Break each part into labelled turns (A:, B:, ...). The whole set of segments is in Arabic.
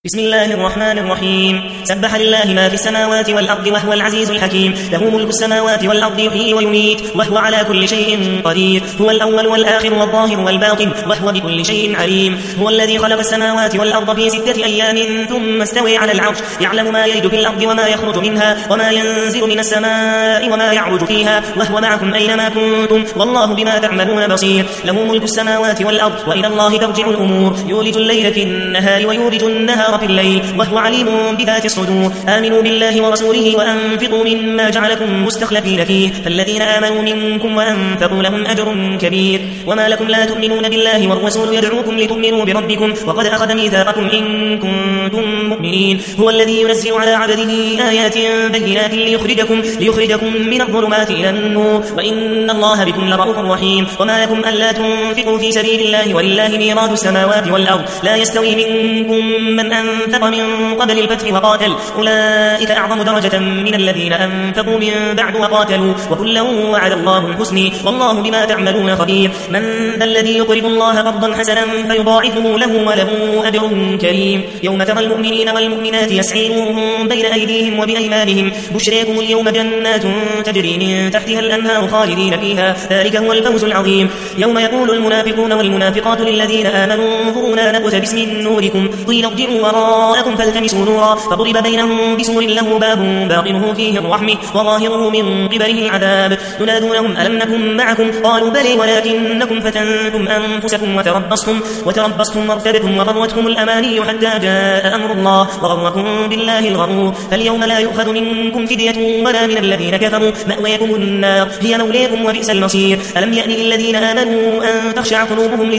A: بسم الله الرحمن الرحيم. سبح لله ما في السماوات والأرض وهو العزيز الحكيم. له ملك السماوات والأرض يحيي ويميت وهو على كل شيء قدير. هو الأول والآخر والظاهر والباطن وهو بكل شيء عليم. هو الذي خلق السماوات والأرض في 6 أيام ثم استوى على العرش يعلم ما يلج في الأرض وما يخرج منها وما ينزل من السماء وما يعرج فيها وهو معكم أينما كنتم والله بما تعملون بصير. له ملك السماوات والأرض وإلى الله ترجع الأمور. يولج الليل في النهار ويولج النهار في الليل وهو عليم بذات الصدور. آمنوا بالله ورسوله وأنفقوا مما جعلكم مستخلفين فيه فالذين آمنوا منكم وأنفقوا لهم أجر كبير. وما لكم لا تؤمنون بالله والرسول يدعوكم لتؤمنوا بربكم وقد أخذ ميثاقكم إن كنتم مؤمنين. هو الذي ينزل على عبده آيات بينات ليخرجكم من الظلمات إلى النور وإن الله بكم لرؤوف رحيم. وما لكم ألا تنفقوا في سبيل الله ولله ميراث السماوات والأرض لا يستوي منكم من أنفق من قبل الفتح وقاتل أولئك أعظم درجة من الذين أنفقوا من بعد وقاتلوا وكلا وعد الله الحسنى والله بما تعملون خبير. من ذا الذي يقرض الله قرضا حسنا فيضاعفه له وله أجر كريم. يوم ترى المؤمنين والمؤمنات يسعى نورهم بين أيديهم وبأيمانهم بشريكم اليوم جنات تجري من تحتها الأنهار خالدين فيها ذلك هو الفوز العظيم. يوم يقول المنافقون والمنافقات للذين آمنوا انظرونا نقتبس من نوركم قيل ارجعوا وراءكم فالتمسوا نورا فضرب بينهم بسور له باب باطنه فيه الرحمة وظاهره من قبله العذاب. ينادونهم ألم نكن معكم قالوا بلى ولكنكم فتنتم أنفسكم وتربصتم وارتبتم وغرتكم الأماني حتى جاء أمر الله وغركم بالله الغرور. فاليوم لا يؤخذ منكم فدية ولا من الذين كفروا مأويكم النار هي مولاكم وبئس المصير. ألم يأن للذين آمنوا أن تخشع قلوبهم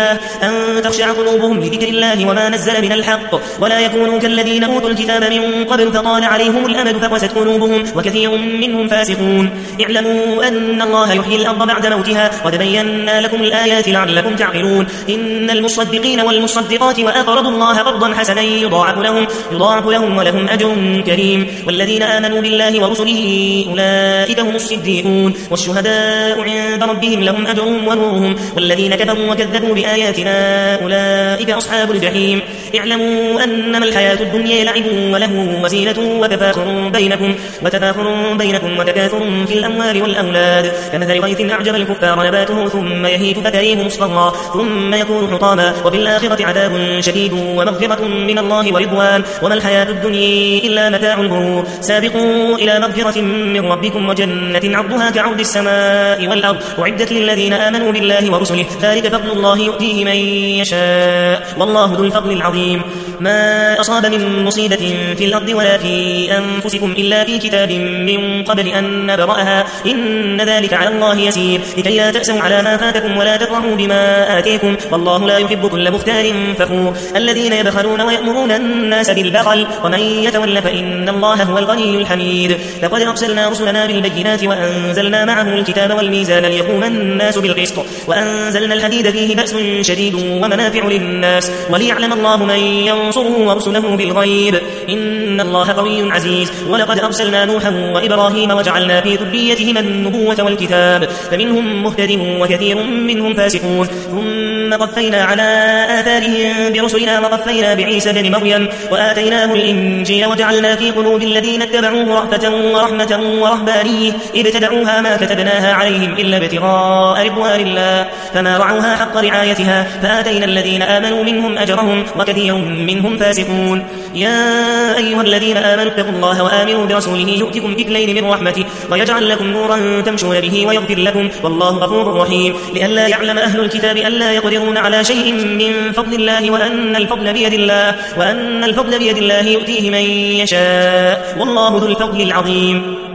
A: لذكر الله وما نزل من الحق ولا يكونوا كالذين أوتوا الكتاب من قبل فطال عليهم الأمد فقست قلوبهم وكثير منهم فاسقون. اعلموا أن الله يحيي الأرض بعد موتها قد بينا لكم الآيات لعلكم تعقلون. إن المصدقين والمصدقات وأقرضوا الله قرضا حسنا يضاعف لهم ولهم أجر كريم. والذين آمنوا بالله ورسله أولئك هم الصديقون والشهداء عند ربهم لهم أجرهم ونورهم. والذين كفروا وكذبوا بآياتنا أولئك أصحاب الجحيم. اعلموا أنما الحياة الدنيا لعب وله وزينة وتفاخر بينكم وتكاثر في الأموال والأولاد كمثل غيث أعجب الكفار نباته ثم يهيج فتريه مصفرا ثم يكون حطاما وفي الآخرة عذاب شديد ومغفرة من الله ورضوان وما الحياة الدنيا إلا متاع الغرور. سابقوا إلى مغفرة من ربكم وجنة عرضها كعرض السماء والأرض أعدت للذين آمنوا بالله ورسله ذلك فضل الله يؤتيه من يشاء والله ذو الفضل العظيم. ما أصاب من مصيبة في الأرض ولا في أنفسكم إلا في كتاب من قبل أن نبرأها إن ذلك على الله يسير لكي لا تأسوا على ما فاتكم ولا تفرحوا بما آتيكم والله لا يحب كل مختال فخور. الذين يبخلون ويأمرون الناس بالبخل ومن يتول فإن الله هو الغني الحميد. لقد أرسلنا رسلنا بالبينات وأنزلنا معه الكتاب والميزان ليقوم الناس بالقسط وأنزلنا الحديد فيه بأس شديد ومنافع للناس وليعلم الله من ينصره ورسله بالغيب إن الله قوي عزيز. ولقد أرسلنا نوحا وإبراهيم وجعلنا في ذريتهما النبوة والكتاب فمنهم مهتد وكثير منهم فاسقون. ثم قفينا على آثارهم برسلنا وقفينا بعيسى بن مريم وآتيناه الإنجيل وجعلنا في قلوب الذين اتبعوه رأفة ورحمة ورهبانية ابتدعوها ما كتبناها عليهم إلا ابتغاء رضوان الله فما رعوها حق رعايتها فآتينا الذين آمنوا منهم أجرهم وكثير منهم فاسقون. يا أيها الذين آمنوا اتقوا الله وآمنوا برسوله يؤتكم كفلين من رحمته ويجعل لكم نورا تمشون به ويغفر لكم والله غفور رحيم. لئلا يعلم أهل الكتاب ألا يقدرون على شيء من فضل الله وأن الفضل بيد الله يؤتيه من يشاء والله ذو الفضل العظيم.